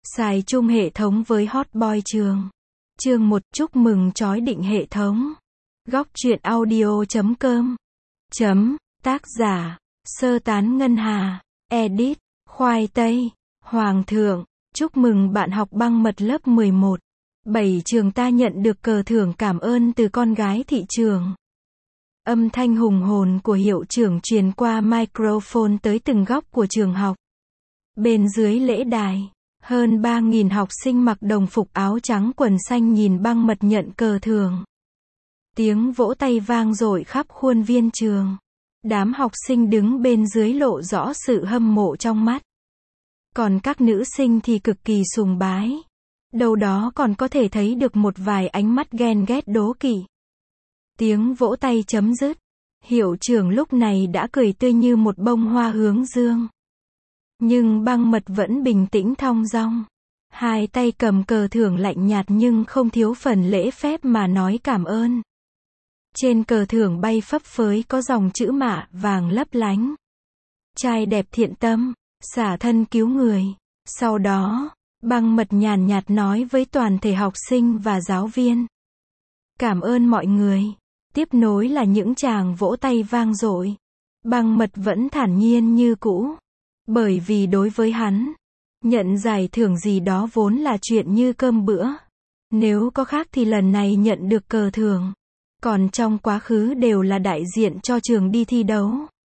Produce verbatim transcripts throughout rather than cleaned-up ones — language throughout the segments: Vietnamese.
Xài chung hệ thống với Hot Boy Trường. Chương một, chúc mừng chói định hệ thống. Góc truyện audio chấm com. Chấm, tác giả, Sơ Tán Ngân Hà. Edit, Khoai Tây. Hoàng thượng, chúc mừng bạn học băng mật lớp mười một. Bảy trường ta nhận được cờ thưởng cảm ơn từ con gái thị trường. Âm thanh hùng hồn của hiệu trưởng truyền qua microphone tới từng góc của trường học. Bên dưới lễ đài, hơn ba nghìn học sinh mặc đồng phục áo trắng quần xanh nhìn băng mật nhận cờ thưởng. Tiếng vỗ tay vang dội khắp khuôn viên trường. Đám học sinh đứng bên dưới lộ rõ sự hâm mộ trong mắt. Còn các nữ sinh thì cực kỳ sùng bái. Đâu đó còn có thể thấy được một vài ánh mắt ghen ghét đố kỵ. Tiếng vỗ tay chấm dứt. Hiệu trưởng lúc này đã cười tươi như một bông hoa hướng dương. Nhưng băng mật vẫn bình tĩnh thong dong. Hai tay cầm cờ thưởng lạnh nhạt nhưng không thiếu phần lễ phép mà nói cảm ơn. Trên cờ thưởng bay phấp phới có dòng chữ mạ vàng lấp lánh. Trai đẹp thiện tâm, xả thân cứu người. Sau đó, băng mật nhàn nhạt nói với toàn thể học sinh và giáo viên. Cảm ơn mọi người. Tiếp nối là những tràng vỗ tay vang dội. Băng mật vẫn thản nhiên như cũ. Bởi vì đối với hắn, nhận giải thưởng gì đó vốn là chuyện như cơm bữa. Nếu có khác thì lần này nhận được cờ thưởng. Còn trong quá khứ đều là đại diện cho trường đi thi đấu.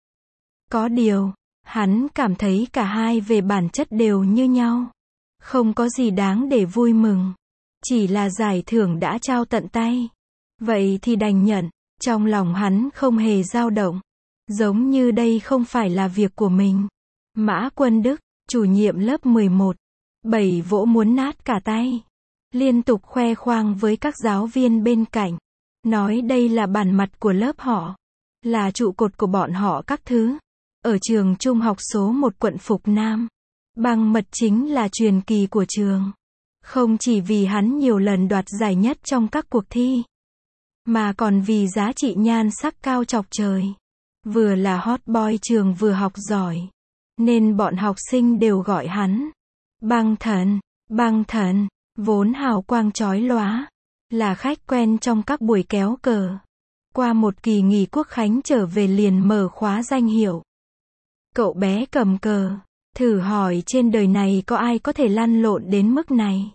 Có điều, hắn cảm thấy cả hai về bản chất đều như nhau. Không có gì đáng để vui mừng. Chỉ là giải thưởng đã trao tận tay. Vậy thì đành nhận. Trong lòng hắn không hề dao động. Giống như đây không phải là việc của mình. Mã Quân Đức, chủ nhiệm lớp mười một. Bảy vỗ muốn nát cả tay. Liên tục khoe khoang với các giáo viên bên cạnh. Nói đây là bản mặt của lớp họ. Là trụ cột của bọn họ các thứ. Ở trường trung học số một quận Phục Nam. Băng mật chính là truyền kỳ của trường. Không chỉ vì hắn nhiều lần đoạt giải nhất trong các cuộc thi. Mà còn vì giá trị nhan sắc cao chọc trời. Vừa là hot boy trường vừa học giỏi. Nên bọn học sinh đều gọi hắn. Băng thần, băng thần, vốn hào quang chói lóa. Là khách quen trong các buổi kéo cờ. Qua một kỳ nghỉ quốc khánh trở về liền mở khóa danh hiệu. Cậu bé cầm cờ. Thử hỏi trên đời này có ai có thể lăn lộn đến mức này.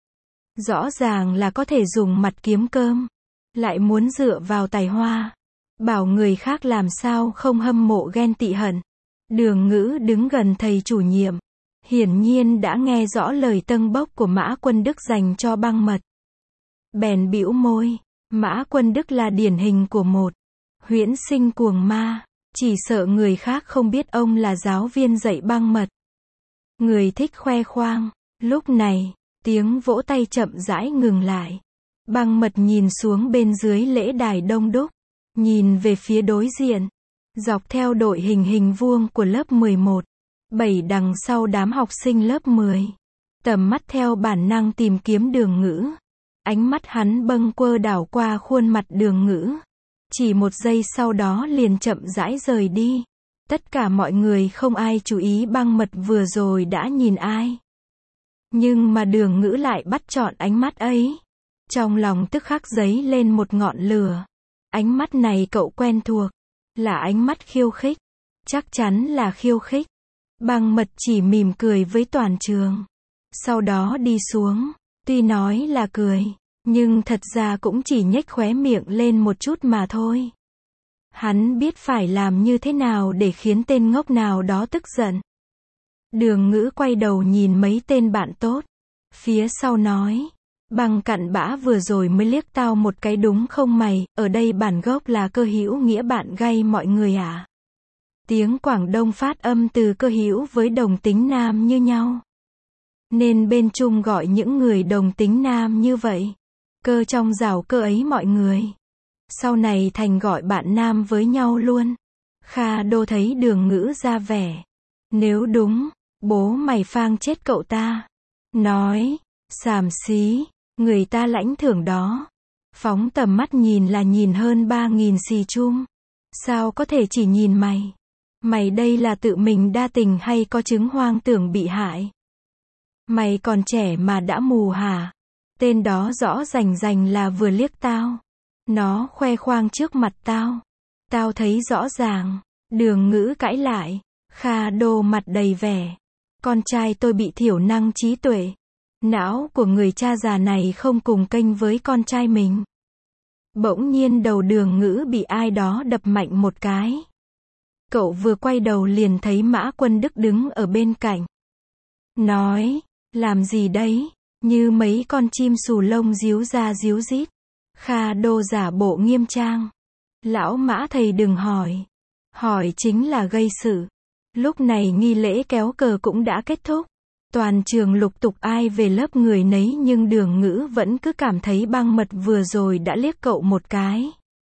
Rõ ràng là có thể dùng mặt kiếm cơm. Lại muốn dựa vào tài hoa. Bảo người khác làm sao không hâm mộ ghen tị hận. Đường Ngữ đứng gần thầy chủ nhiệm. Hiển nhiên đã nghe rõ lời tâng bốc của Mã Quân Đức dành cho băng mật. Bèn bĩu môi. Mã Quân Đức là điển hình của một huyễn sinh cuồng ma. Chỉ sợ người khác không biết ông là giáo viên dạy băng mật. Người thích khoe khoang. Lúc này, tiếng vỗ tay chậm rãi ngừng lại. Băng mật nhìn xuống bên dưới lễ đài đông đúc. Nhìn về phía đối diện. Dọc theo đội hình hình vuông của lớp mười một. Bảy đằng sau đám học sinh lớp mười. Tầm mắt theo bản năng tìm kiếm Đường Ngữ. Ánh mắt hắn bâng quơ đảo qua khuôn mặt Đường Ngữ. Chỉ một giây sau đó liền chậm rãi rời đi. Tất cả mọi người không ai chú ý băng mật vừa rồi đã nhìn ai. Nhưng mà Đường Ngữ lại bắt chọn ánh mắt ấy. Trong lòng tức khắc dấy lên một ngọn lửa. Ánh mắt này cậu quen thuộc. Là ánh mắt khiêu khích. Chắc chắn là khiêu khích. Băng mật chỉ mỉm cười với toàn trường. Sau đó đi xuống. Tuy nói là cười. Nhưng thật ra cũng chỉ nhếch khóe miệng lên một chút mà thôi. Hắn biết phải làm như thế nào để khiến tên ngốc nào đó tức giận. Đường Ngữ quay đầu nhìn mấy tên bạn tốt. Phía sau nói. Băng cặn bã vừa rồi mới liếc tao một cái đúng không mày, ở đây bản gốc là Cơ Hữu nghĩa bạn gay mọi người à. Tiếng Quảng Đông phát âm từ Cơ Hữu với đồng tính nam như nhau. Nên bên Trung gọi những người đồng tính nam như vậy. Cơ trong rào cơ ấy mọi người. Sau này thành gọi bạn nam với nhau luôn. Kha Đô thấy Đường Ngữ ra vẻ. Nếu đúng, bố mày phang chết cậu ta. Nói, xàm xí. Người ta lãnh thưởng đó. Phóng tầm mắt nhìn là nhìn hơn ba nghìn xì chum. Sao có thể chỉ nhìn mày? Mày đây là tự mình đa tình hay có chứng hoang tưởng bị hại? Mày còn trẻ mà đã mù hả? Tên đó rõ rành rành là vừa liếc tao. Nó khoe khoang trước mặt tao. Tao thấy rõ ràng. Đường Ngữ cãi lại. Kha Đô mặt đầy vẻ. Con trai tôi bị thiểu năng trí tuệ. Não của người cha già này không cùng kênh với con trai mình. Bỗng nhiên đầu Đường Ngữ bị ai đó đập mạnh một cái. Cậu vừa quay đầu liền thấy Mã Quân Đức đứng ở bên cạnh. Nói, làm gì đấy? Như mấy con chim xù lông díu ra díu dít. Kha Đô giả bộ nghiêm trang. Lão Mã thầy đừng hỏi. Hỏi chính là gây sự. Lúc này nghi lễ kéo cờ cũng đã kết thúc. Toàn trường lục tục ai về lớp người nấy nhưng Đường Ngữ vẫn cứ cảm thấy Băng Mật vừa rồi đã liếc cậu một cái.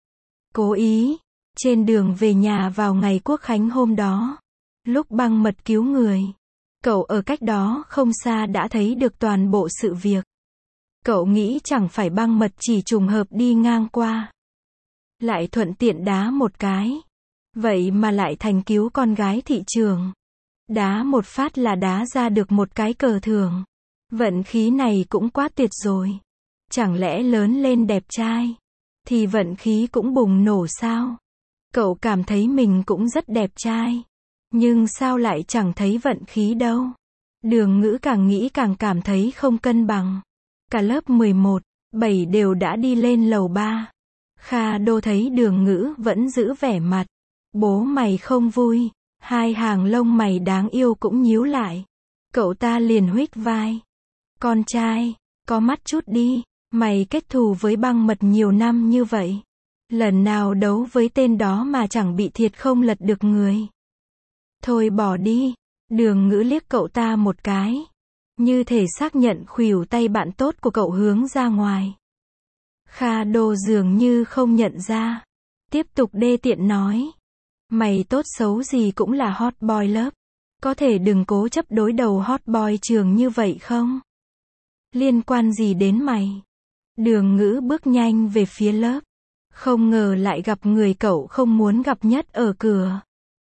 Cố ý. Trên đường về nhà vào ngày Quốc Khánh hôm đó. Lúc Băng Mật cứu người. Cậu ở cách đó không xa đã thấy được toàn bộ sự việc. Cậu nghĩ chẳng phải Băng Mật chỉ trùng hợp đi ngang qua. Lại thuận tiện đá một cái. Vậy mà lại thành cứu con gái thị trường. Đá một phát là đá ra được một cái cờ thường. Vận khí này cũng quá tuyệt rồi. Chẳng lẽ lớn lên đẹp trai thì vận khí cũng bùng nổ sao? Cậu cảm thấy mình cũng rất đẹp trai. Nhưng sao lại chẳng thấy vận khí đâu? Đường Ngữ càng nghĩ càng cảm thấy không cân bằng. Cả lớp mười một, bảy đều đã đi lên lầu ba. Kha Đô thấy Đường Ngữ vẫn giữ vẻ mặt. Bố mày không vui. Hai hàng lông mày đáng yêu cũng nhíu lại. Cậu ta liền huých vai. Con trai, có mắt chút đi. Mày kết thù với Băng Mật nhiều năm như vậy. Lần nào đấu với tên đó mà chẳng bị thiệt không lật được người. Thôi bỏ đi. Đường Ngữ liếc cậu ta một cái. Như thể xác nhận khuỷu tay bạn tốt của cậu hướng ra ngoài. Kha Đô dường như không nhận ra. Tiếp tục đê tiện nói. Mày tốt xấu gì cũng là hot boy lớp. Có thể đừng cố chấp đối đầu hot boy trường như vậy không? Liên quan gì đến mày? Đường Ngữ bước nhanh về phía lớp. Không ngờ lại gặp người cậu không muốn gặp nhất ở cửa.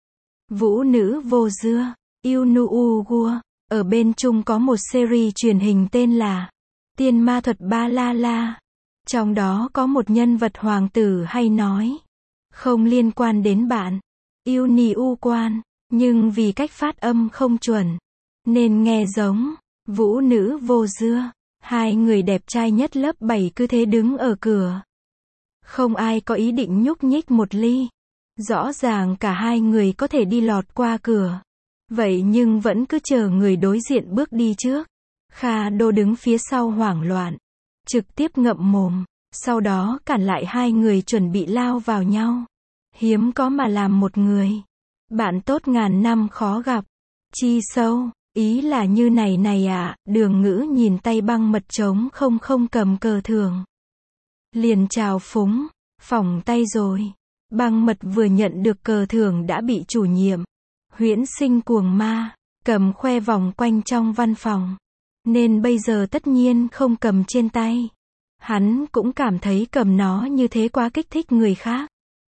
Vũ nữ vô dưa, yêu nu u gua. Ở bên Trung có một series truyền hình tên là Tiên Ma Thuật Ba La La. Trong đó có một nhân vật hoàng tử hay nói. Không liên quan đến bạn. Yêu nì u quan. Nhưng vì cách phát âm không chuẩn. Nên nghe giống. Vũ nữ vô dưa. Hai người đẹp trai nhất lớp bảy cứ thế đứng ở cửa. Không ai có ý định nhúc nhích một ly. Rõ ràng cả hai người có thể đi lọt qua cửa. Vậy nhưng vẫn cứ chờ người đối diện bước đi trước. Kha Đô đứng phía sau hoảng loạn. Trực tiếp ngậm mồm. Sau đó cản lại hai người chuẩn bị lao vào nhau. Hiếm có mà làm một người. Bạn tốt ngàn năm khó gặp. Chi sâu. Ý là như này này à. Đường Ngữ nhìn tay Băng Mật trống không không cầm cờ thường. Liền chào phúng. Phỏng tay rồi. Băng Mật vừa nhận được cờ thưởng đã bị chủ nhiệm Huyễn Sinh cuồng ma cầm khoe vòng quanh trong văn phòng. Nên bây giờ tất nhiên không cầm trên tay. Hắn cũng cảm thấy cầm nó như thế quá kích thích người khác.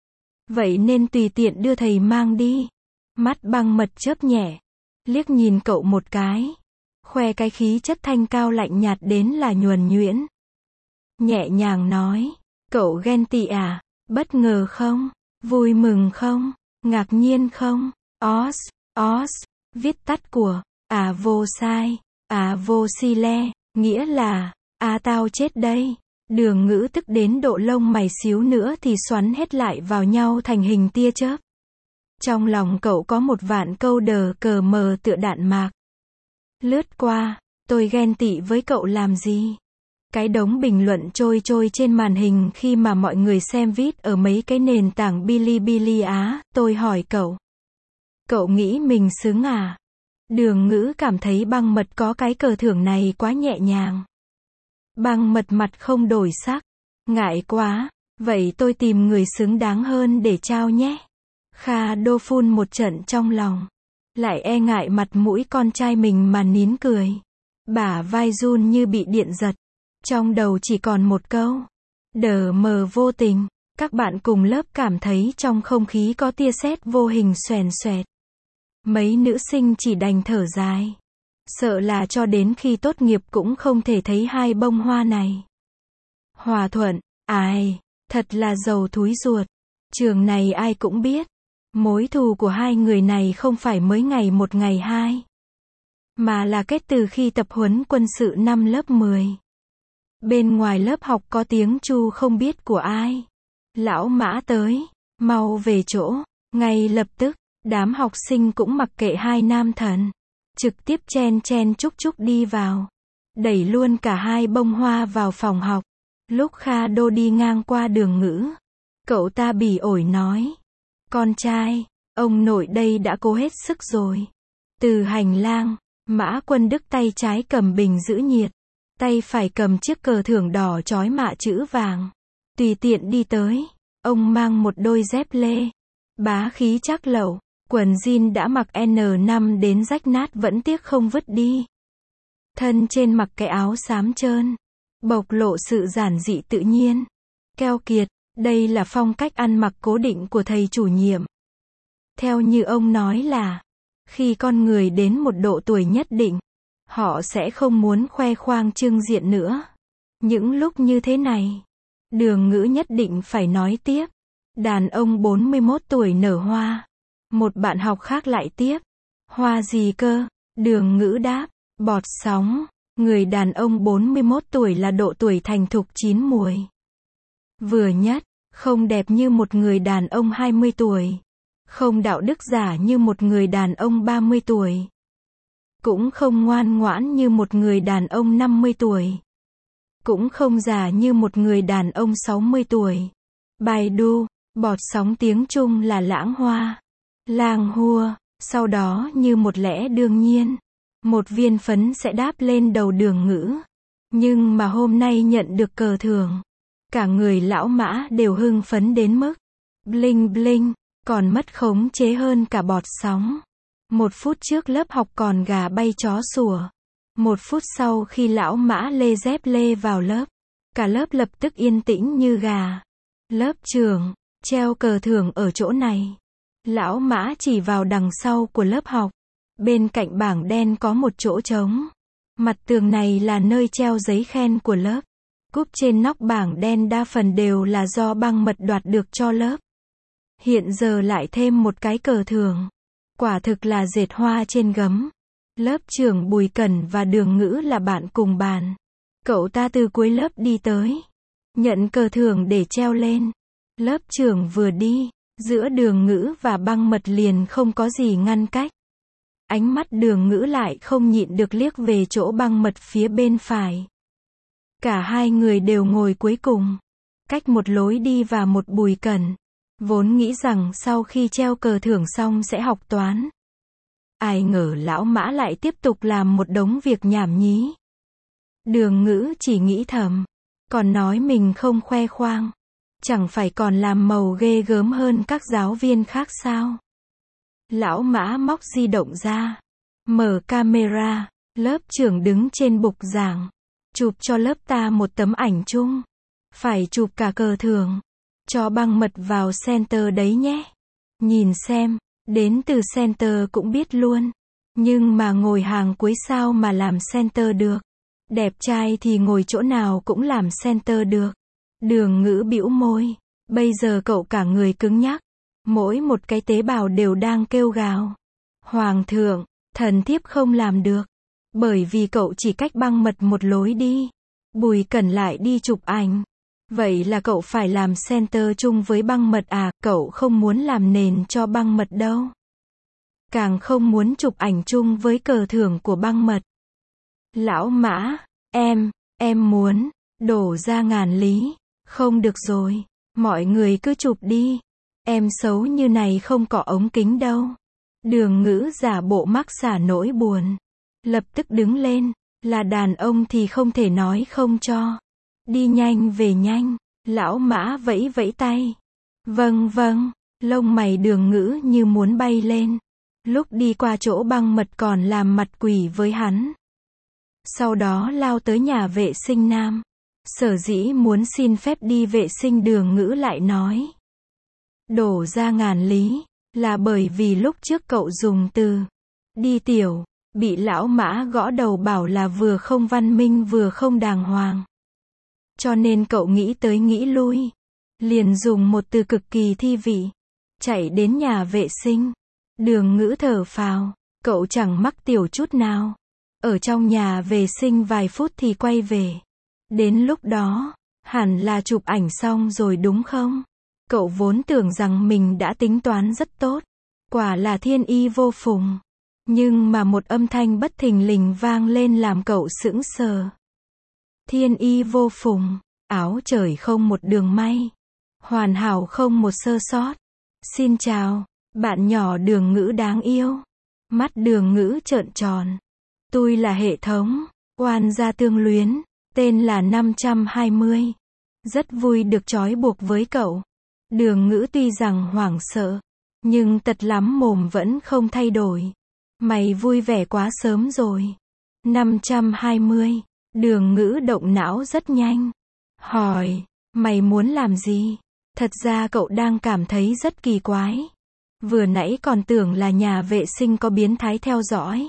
Vậy nên tùy tiện đưa thầy mang đi. Mắt Băng Mật chớp nhẹ. Liếc nhìn cậu một cái. Khoe cái khí chất thanh cao lạnh nhạt đến là nhuần nhuyễn. Nhẹ nhàng nói. Cậu ghen tị à? Bất ngờ không? Vui mừng không? Ngạc nhiên không? Os, os, viết tắt của, à vô sai, à vô si le, nghĩa là, à tao chết đây. Đường Ngữ tức đến độ lông mày xíu nữa thì xoắn hết lại vào nhau thành hình tia chớp. Trong lòng cậu có một vạn câu đờ cờ mờ tựa đạn mạc. Lướt qua, tôi ghen tị với cậu làm gì? Cái đống bình luận trôi trôi trên màn hình khi mà mọi người xem vid ở mấy cái nền tảng Bilibili Á, tôi hỏi cậu. Cậu nghĩ mình xứng à? Đường Ngữ cảm thấy Băng Mật có cái cờ thưởng này quá nhẹ nhàng. Băng Mật mặt không đổi sắc. Ngại quá. Vậy tôi tìm người xứng đáng hơn để trao nhé. Kha Đô phun một trận trong lòng. Lại e ngại mặt mũi con trai mình mà nín cười. Bả vai run như bị điện giật. Trong đầu chỉ còn một câu. Đờ mờ vô tình. Các bạn cùng lớp cảm thấy trong không khí có tia sét vô hình xoèn xoẹt. Mấy nữ sinh chỉ đành thở dài. Sợ là cho đến khi tốt nghiệp cũng không thể thấy hai bông hoa này. Hòa Thuận, ai, thật là giàu thúi ruột. Trường này ai cũng biết. Mối thù của hai người này không phải mới ngày một ngày hai. Mà là kết từ khi tập huấn quân sự năm lớp mười. Bên ngoài lớp học có tiếng chu không biết của ai. Lão Mã tới, mau về chỗ. Ngay lập tức, đám học sinh cũng mặc kệ hai nam thần. Trực tiếp chen chen chúc chúc đi vào. Đẩy luôn cả hai bông hoa vào phòng học. Lúc Kha Đô đi ngang qua Đường Ngữ, cậu ta bỉ ổi nói. Con trai, ông nội đây đã cố hết sức rồi. Từ hành lang, Mã Quân Đức tay trái cầm bình giữ nhiệt. Tay phải cầm chiếc cờ thưởng đỏ chói mạ chữ vàng. Tùy tiện đi tới. Ông mang một đôi dép lê. Bá khí chắc lẩu. Quần jean đã mặc en năm đến rách nát vẫn tiếc không vứt đi. Thân trên mặc cái áo xám trơn. Bộc lộ sự giản dị tự nhiên. Keo kiệt. Đây là phong cách ăn mặc cố định của thầy chủ nhiệm. Theo như ông nói là, khi con người đến một độ tuổi nhất định, họ sẽ không muốn khoe khoang trưng diện nữa. Những lúc như thế này, Đường Ngữ nhất định phải nói tiếp. Đàn ông bốn mươi mốt tuổi nở hoa. Một bạn học khác lại tiếp. Hoa gì cơ? Đường Ngữ đáp. Bọt sóng. Người đàn ông bốn mươi mốt tuổi là độ tuổi thành thục chín muồi. Vừa nhất, không đẹp như một người đàn ông hai mươi tuổi. Không đạo đức giả như một người đàn ông ba mươi tuổi. Cũng không ngoan ngoãn như một người đàn ông năm mươi tuổi. Cũng không già như một người đàn ông sáu mươi tuổi. Baidu, bọt sóng tiếng Trung là lãng hoa. Lang hua, sau đó như một lẽ đương nhiên. Một viên phấn sẽ đáp lên đầu Đường Ngữ. Nhưng mà hôm nay nhận được cờ thưởng. Cả người lão Mã đều hưng phấn đến mức bling bling, còn mất khống chế hơn cả bọt sóng. Một phút trước lớp học còn gà bay chó sủa. Một phút sau khi lão Mã lê dép lê vào lớp, cả lớp lập tức yên tĩnh như gà. Lớp trưởng, treo cờ thưởng ở chỗ này. Lão Mã chỉ vào đằng sau của lớp học. Bên cạnh bảng đen có một chỗ trống. Mặt tường này là nơi treo giấy khen của lớp. Cúp trên nóc bảng đen đa phần đều là do băng mật đoạt được cho lớp. Hiện giờ lại thêm một cái cờ thưởng. Quả thực là dệt hoa trên gấm. Lớp trưởng Bùi Cẩn và Đường Ngữ là bạn cùng bàn. Cậu ta từ cuối lớp đi tới. Nhận cờ thưởng để treo lên. Lớp trưởng vừa đi, giữa Đường Ngữ và băng mật liền không có gì ngăn cách. Ánh mắt Đường Ngữ lại không nhịn được liếc về chỗ băng mật phía bên phải. Cả hai người đều ngồi cuối cùng. Cách một lối đi và một Bùi Cẩn. Vốn nghĩ rằng sau khi treo cờ thưởng xong sẽ học toán. Ai ngờ lão Mã lại tiếp tục làm một đống việc nhảm nhí. Đường Ngữ chỉ nghĩ thầm. Còn nói mình không khoe khoang. Chẳng phải còn làm màu ghê gớm hơn các giáo viên khác sao? Lão Mã móc di động ra. Mở camera. Lớp trưởng đứng trên bục giảng. Chụp cho lớp ta một tấm ảnh chung. Phải chụp cả cờ thưởng. Cho băng mật vào center đấy nhé. Nhìn xem, đến từ center cũng biết luôn. Nhưng mà ngồi hàng cuối sao mà làm center được. Đẹp trai thì ngồi chỗ nào cũng làm center được. Đường Ngữ bĩu môi. Bây giờ cậu cả người cứng nhắc. Mỗi một cái tế bào đều đang kêu gào. Hoàng thượng, thần thiếp không làm được. Bởi vì cậu chỉ cách băng mật một lối đi. Bùi Cẩn lại đi chụp ảnh. Vậy là cậu phải làm center chung với băng mật à? Cậu không muốn làm nền cho băng mật đâu. Càng không muốn chụp ảnh chung với cờ thưởng của băng mật. Lão Mã, em, em muốn, đổ ra ngàn lý. Không được rồi, mọi người cứ chụp đi. Em xấu như này không có ống kính đâu. Đường Ngữ giả bộ mắc xả nỗi buồn. Lập tức đứng lên, là đàn ông thì không thể nói không cho. Đi nhanh về nhanh, lão Mã vẫy vẫy tay. Vâng vâng, lông mày Đường Ngữ như muốn bay lên. Lúc đi qua chỗ băng mật còn làm mặt quỷ với hắn. Sau đó lao tới nhà vệ sinh nam. Sở dĩ muốn xin phép đi vệ sinh Đường Ngữ lại nói. Đổ ra ngàn lý, là bởi vì lúc trước cậu dùng từ đi tiểu, Bị lão Mã gõ đầu bảo là vừa không văn minh vừa không đàng hoàng. Cho nên cậu nghĩ tới nghĩ lui. Liền dùng một từ cực kỳ thi vị. Chạy đến nhà vệ sinh. Đường Ngữ thở phào. Cậu chẳng mắc tiểu chút nào. Ở trong nhà vệ sinh vài phút thì quay về. Đến lúc đó, hẳn là chụp ảnh xong rồi đúng không? Cậu vốn tưởng rằng mình đã tính toán rất tốt. Quả là thiên y vô phùng. Nhưng mà một âm thanh bất thình lình vang lên làm cậu sững sờ. Thiên y vô phùng, áo trời không một đường may. Hoàn hảo không một sơ sót. Xin chào, bạn nhỏ Đường Ngữ đáng yêu. Mắt Đường Ngữ trợn tròn. Tôi là hệ thống, oan gia tương luyến, tên là năm trăm hai mươi. Rất vui được trói buộc với cậu. Đường Ngữ tuy rằng hoảng sợ, nhưng tật lắm mồm vẫn không thay đổi. Mày vui vẻ quá sớm rồi. năm trăm hai mươi. Đường Ngữ động não rất nhanh. Hỏi, mày muốn làm gì? Thật ra cậu đang cảm thấy rất kỳ quái. Vừa nãy còn tưởng là nhà vệ sinh có biến thái theo dõi.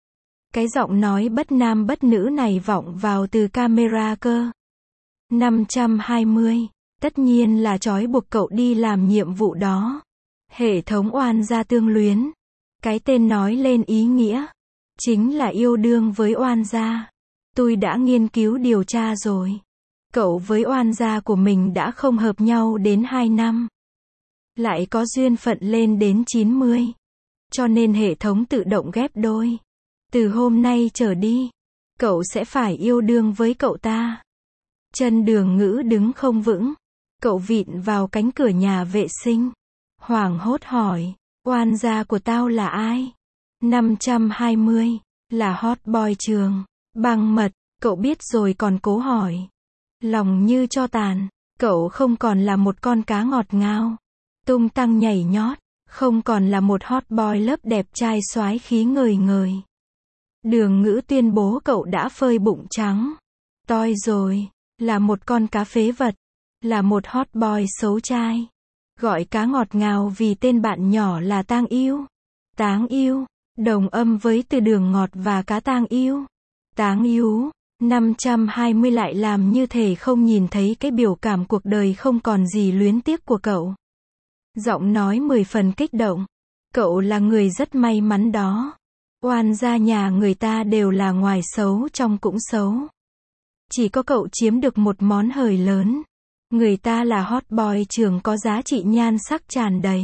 Cái giọng nói bất nam bất nữ này vọng vào từ camera cơ. năm trăm hai mươi. Tất nhiên là trói buộc cậu đi làm nhiệm vụ đó. Hệ thống oan gia tương luyến. Cái tên nói lên ý nghĩa. Chính là yêu đương với oan gia. Tôi đã nghiên cứu điều tra rồi. Cậu với oan gia của mình đã không hợp nhau đến hai năm. Lại có duyên phận lên đến chín mươi. Cho nên hệ thống tự động ghép đôi. Từ hôm nay trở đi, cậu sẽ phải yêu đương với cậu ta. Chân Đường Ngữ đứng không vững. Cậu vịn vào cánh cửa nhà vệ sinh. Hoảng hốt hỏi, oan gia của tao là ai? năm trăm hai mươi, là hot boy trường. Băng mật, cậu biết rồi còn cố hỏi. Lòng như tro tàn, cậu không còn là một con cá ngọt ngào. Tung tăng nhảy nhót, không còn là một hot boy lớp đẹp trai soái khí ngời ngời. Đường Ngữ tuyên bố cậu đã phơi bụng trắng. Toi rồi, là một con cá phế vật. Là một hot boy xấu trai. Gọi cá ngọt ngào vì tên bạn nhỏ là Tang Yêu. Táng yêu, đồng âm với từ đường ngọt và cá tang yêu. Táng yêu, năm trăm hai mươi lại làm như thể không nhìn thấy cái biểu cảm cuộc đời không còn gì luyến tiếc của cậu. Giọng nói mười phần kích động. Cậu là người rất may mắn đó. Oan gia nhà người ta đều là ngoài xấu trong cũng xấu. Chỉ có cậu chiếm được một món hời lớn. Người ta là hot boy trường có giá trị nhan sắc tràn đầy.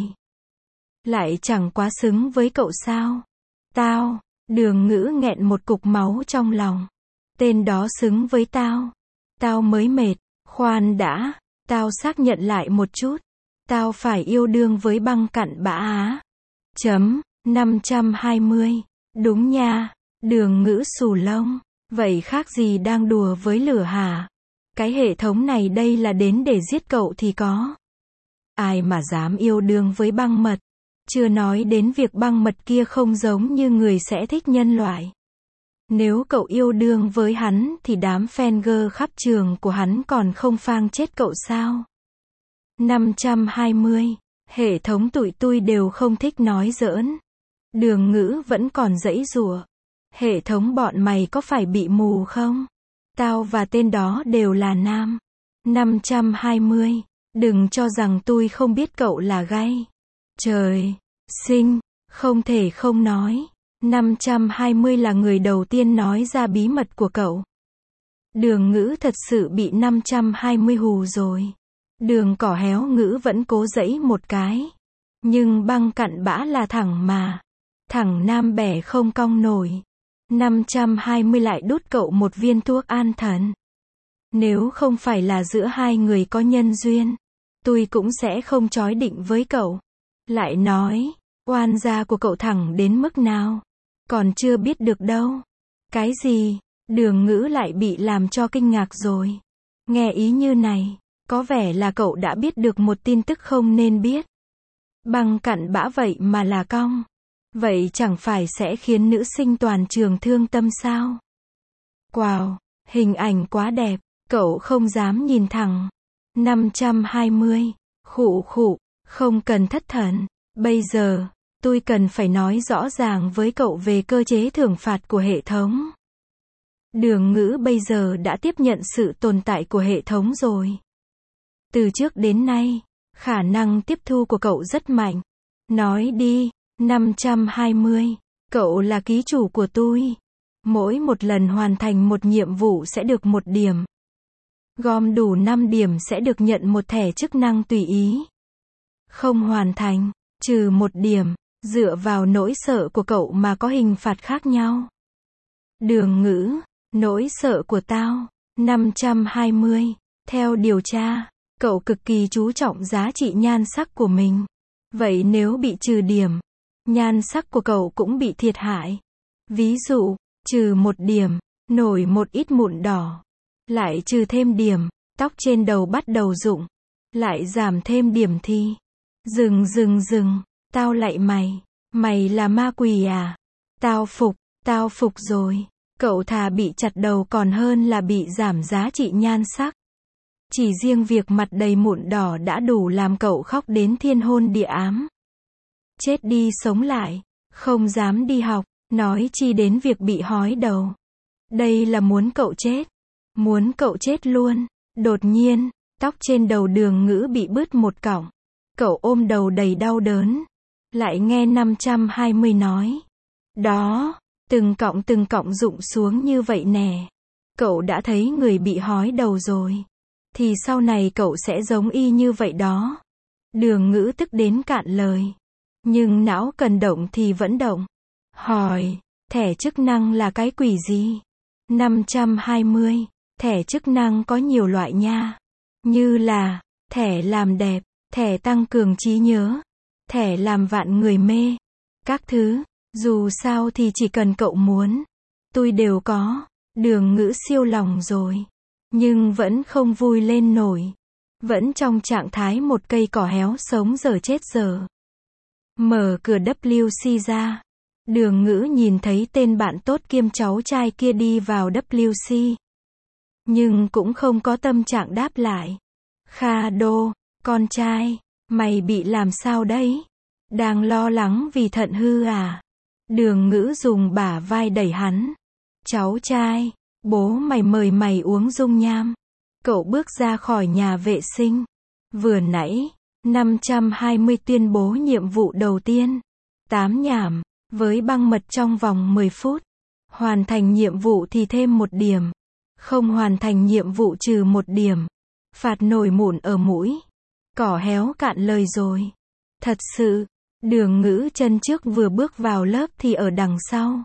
Lại chẳng quá xứng với cậu sao? Tao, Đường Ngữ nghẹn một cục máu trong lòng. Tên đó xứng với tao. Tao mới mệt. Khoan đã, tao xác nhận lại một chút. Tao phải yêu đương với băng cặn bã Á. Chấm, năm trăm hai mươi. Đúng nha. Đường Ngữ xù lông. Vậy khác gì đang đùa với lửa hả? Cái hệ thống này đây là đến để giết cậu thì có. Ai mà dám yêu đương với băng mật. Chưa nói đến việc băng mật kia không giống như người sẽ thích nhân loại. Nếu cậu yêu đương với hắn thì đám fan girl khắp trường của hắn còn không phang chết cậu sao? năm trăm hai mươi. Hệ thống tụi tui đều không thích nói giỡn. Đường Ngữ vẫn còn giãy giụa. Hệ thống bọn mày có phải bị mù không? Tao và tên đó đều là nam. năm trăm hai mươi. Đừng cho rằng tôi không biết cậu là gay. Trời, xinh, không thể không nói. năm trăm hai mươi là người đầu tiên nói ra bí mật của cậu. Đường Ngữ thật sự bị năm trăm hai mươi hù rồi. Đường cỏ héo Ngữ vẫn cố giãy một cái. Nhưng băng cặn bã là thẳng mà. Thẳng nam bẻ không cong nổi. năm trăm hai mươi lại đút cậu một viên thuốc an thần. Nếu không phải là giữa hai người có nhân duyên, tôi cũng sẽ không chói định với cậu. Lại nói, oan gia của cậu thẳng đến mức nào? Còn chưa biết được đâu. Cái gì? Đường Ngữ lại bị làm cho kinh ngạc rồi. Nghe ý như này, có vẻ là cậu đã biết được một tin tức không nên biết. Băng cặn bã vậy mà là cong. Vậy chẳng phải sẽ khiến nữ sinh toàn trường thương tâm sao? Wow, hình ảnh quá đẹp, cậu không dám nhìn thẳng. năm trăm hai mươi. Khụ khụ, không cần thất thần. Bây giờ, Tôi cần phải nói rõ ràng với cậu về cơ chế thưởng phạt của hệ thống. Đường Ngữ bây giờ đã tiếp nhận sự tồn tại của hệ thống rồi. Từ trước đến nay, khả năng tiếp thu của cậu rất mạnh. Nói đi, năm trăm hai mươi. Cậu là ký chủ của tôi. Mỗi một lần hoàn thành một nhiệm vụ sẽ được một điểm. Gom đủ năm điểm sẽ được nhận một thẻ chức năng tùy ý. Không hoàn thành, trừ một điểm, dựa vào nỗi sợ của cậu mà có hình phạt khác nhau. Đường Ngữ, nỗi sợ của tao, năm trăm hai mươi. Theo điều tra, cậu cực kỳ chú trọng giá trị nhan sắc của mình. Vậy nếu bị trừ điểm, nhan sắc của cậu cũng bị thiệt hại. Ví dụ, trừ một điểm, nổi một ít mụn đỏ. Lại trừ thêm điểm, tóc trên đầu bắt đầu rụng. Lại giảm thêm điểm thì. Dừng dừng dừng, tao lạy mày. Mày là ma quỷ à? Tao phục, tao phục rồi. Cậu thà bị chặt đầu còn hơn là bị giảm giá trị nhan sắc. Chỉ riêng việc mặt đầy mụn đỏ đã đủ làm cậu khóc đến thiên hôn địa ám. Chết đi sống lại, không dám đi học, nói chi đến việc bị hói đầu. Đây là muốn cậu chết. Muốn cậu chết luôn. Đột nhiên, tóc trên đầu Đường Ngữ bị bứt một cọng. Cậu ôm đầu đầy đau đớn. Lại nghe năm trăm hai mươi nói. Đó, từng cọng từng cọng rụng xuống như vậy nè. Cậu đã thấy người bị hói đầu rồi. Thì sau này cậu sẽ giống y như vậy đó. Đường Ngữ tức đến cạn lời. Nhưng não cần động thì vẫn động. Hỏi, thẻ chức năng là cái quỷ gì? năm trăm hai mươi. Thẻ chức năng có nhiều loại nha. Như là, thẻ làm đẹp, thẻ tăng cường trí nhớ, thẻ làm vạn người mê. Các thứ, dù sao thì chỉ cần cậu muốn. Tôi đều có. Đường Ngữ siêu lòng rồi. Nhưng vẫn không vui lên nổi. Vẫn trong trạng thái một cây cỏ héo sống dở chết dở. Mở cửa W C ra. Đường Ngữ nhìn thấy tên bạn tốt kiêm cháu trai kia đi vào W C. Nhưng cũng không có tâm trạng đáp lại. Kha Đô, con trai, mày bị làm sao đấy? Đang lo lắng vì thận hư à? Đường Ngữ dùng bả vai đẩy hắn. Cháu trai, bố mày mời mày uống dung nham. Cậu bước ra khỏi nhà vệ sinh. Vừa nãy, năm trăm hai mươi tuyên bố nhiệm vụ đầu tiên. tám nhảm, với băng mật trong vòng mười phút. Hoàn thành nhiệm vụ thì thêm một điểm. Không hoàn thành nhiệm vụ trừ một điểm. Phạt nổi mụn ở mũi. Cỏ héo cạn lời rồi. Thật sự, Đường Ngữ chân trước vừa bước vào lớp thì ở đằng sau.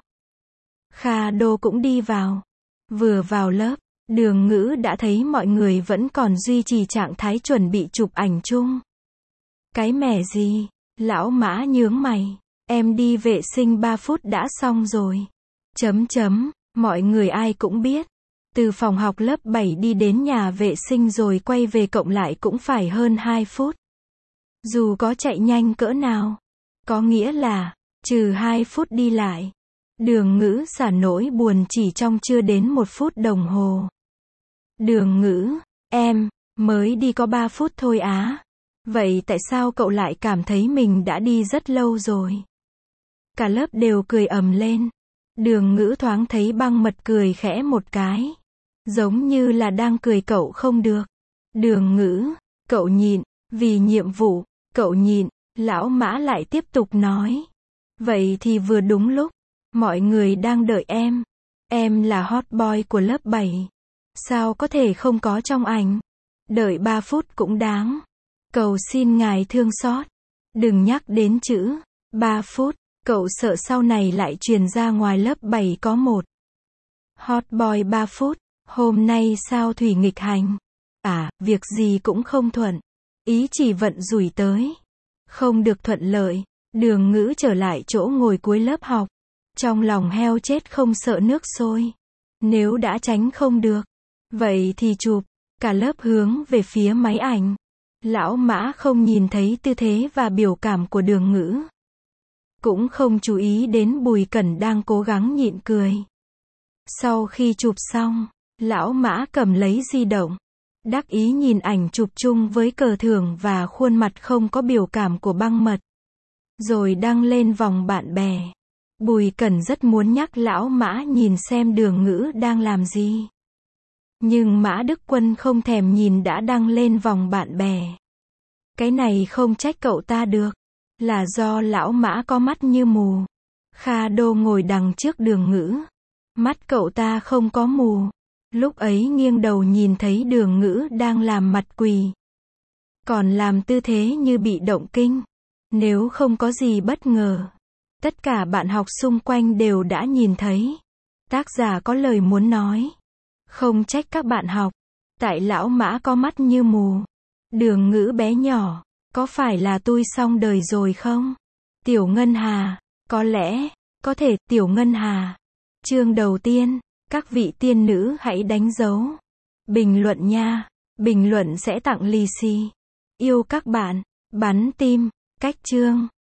Kha Đô cũng đi vào. Vừa vào lớp, Đường Ngữ đã thấy mọi người vẫn còn duy trì trạng thái chuẩn bị chụp ảnh chung. Cái mẻ gì? Lão Mã nhướng mày. Em đi vệ sinh ba phút đã xong rồi. Chấm chấm, mọi người ai cũng biết. Từ phòng học lớp bảy đi đến nhà vệ sinh rồi quay về cộng lại cũng phải hơn hai phút. Dù có chạy nhanh cỡ nào. Có nghĩa là, trừ hai phút đi lại. Đường Ngữ xả nỗi buồn chỉ trong chưa đến một phút đồng hồ. Đường Ngữ, em, mới đi có ba phút thôi á. Vậy tại sao cậu lại cảm thấy mình đã đi rất lâu rồi? Cả lớp đều cười ầm lên. Đường Ngữ thoáng thấy băng mật cười khẽ một cái. Giống như là đang cười cậu không được. Đường Ngữ, cậu nhịn, vì nhiệm vụ, cậu nhịn. Lão Mã lại tiếp tục nói. Vậy thì vừa đúng lúc. Mọi người đang đợi em. Em là hot boy của lớp bảy. Sao có thể không có trong ảnh? Đợi ba phút cũng đáng. Cầu xin ngài thương xót. Đừng nhắc đến chữ ba phút. Cậu sợ sau này lại truyền ra ngoài lớp bảy có một hot boy ba phút. Hôm nay sao Thủy nghịch hành? À, việc gì cũng không thuận. Ý chỉ vận rủi tới. Không được thuận lợi. Đường Ngữ trở lại chỗ ngồi cuối lớp học. Trong lòng heo chết không sợ nước sôi. Nếu đã tránh không được, vậy thì chụp. Cả lớp hướng về phía máy ảnh. Lão Mã không nhìn thấy tư thế và biểu cảm của Đường Ngữ. Cũng không chú ý đến Bùi Cẩn đang cố gắng nhịn cười. Sau khi chụp xong, Lão Mã cầm lấy di động. Đắc ý nhìn ảnh chụp chung với cờ thưởng và khuôn mặt không có biểu cảm của băng mật. rồi đăng lên vòng bạn bè. Bùi Cẩn rất muốn nhắc lão Mã nhìn xem Đường Ngữ đang làm gì. Nhưng Mã Đức Quân không thèm nhìn đã đăng lên vòng bạn bè. Cái này không trách cậu ta được, là do lão Mã có mắt như mù. Kha Đô ngồi đằng trước Đường Ngữ. Mắt cậu ta không có mù. Lúc ấy nghiêng đầu nhìn thấy Đường Ngữ đang làm mặt quỳ. Còn làm tư thế như bị động kinh. Nếu không có gì bất ngờ, tất cả bạn học xung quanh đều đã nhìn thấy. Tác giả có lời muốn nói. Không trách các bạn học. Tại lão Mã có mắt như mù. Đường Ngữ bé nhỏ. Có phải là tôi xong đời rồi không? Tiểu Ngân Hà. Có lẽ. Có thể. Tiểu Ngân Hà. Chương đầu tiên. Các vị tiên nữ hãy đánh dấu. Bình luận nha. Bình luận sẽ tặng lì xì. Yêu các bạn. Bắn tim. Cách chương.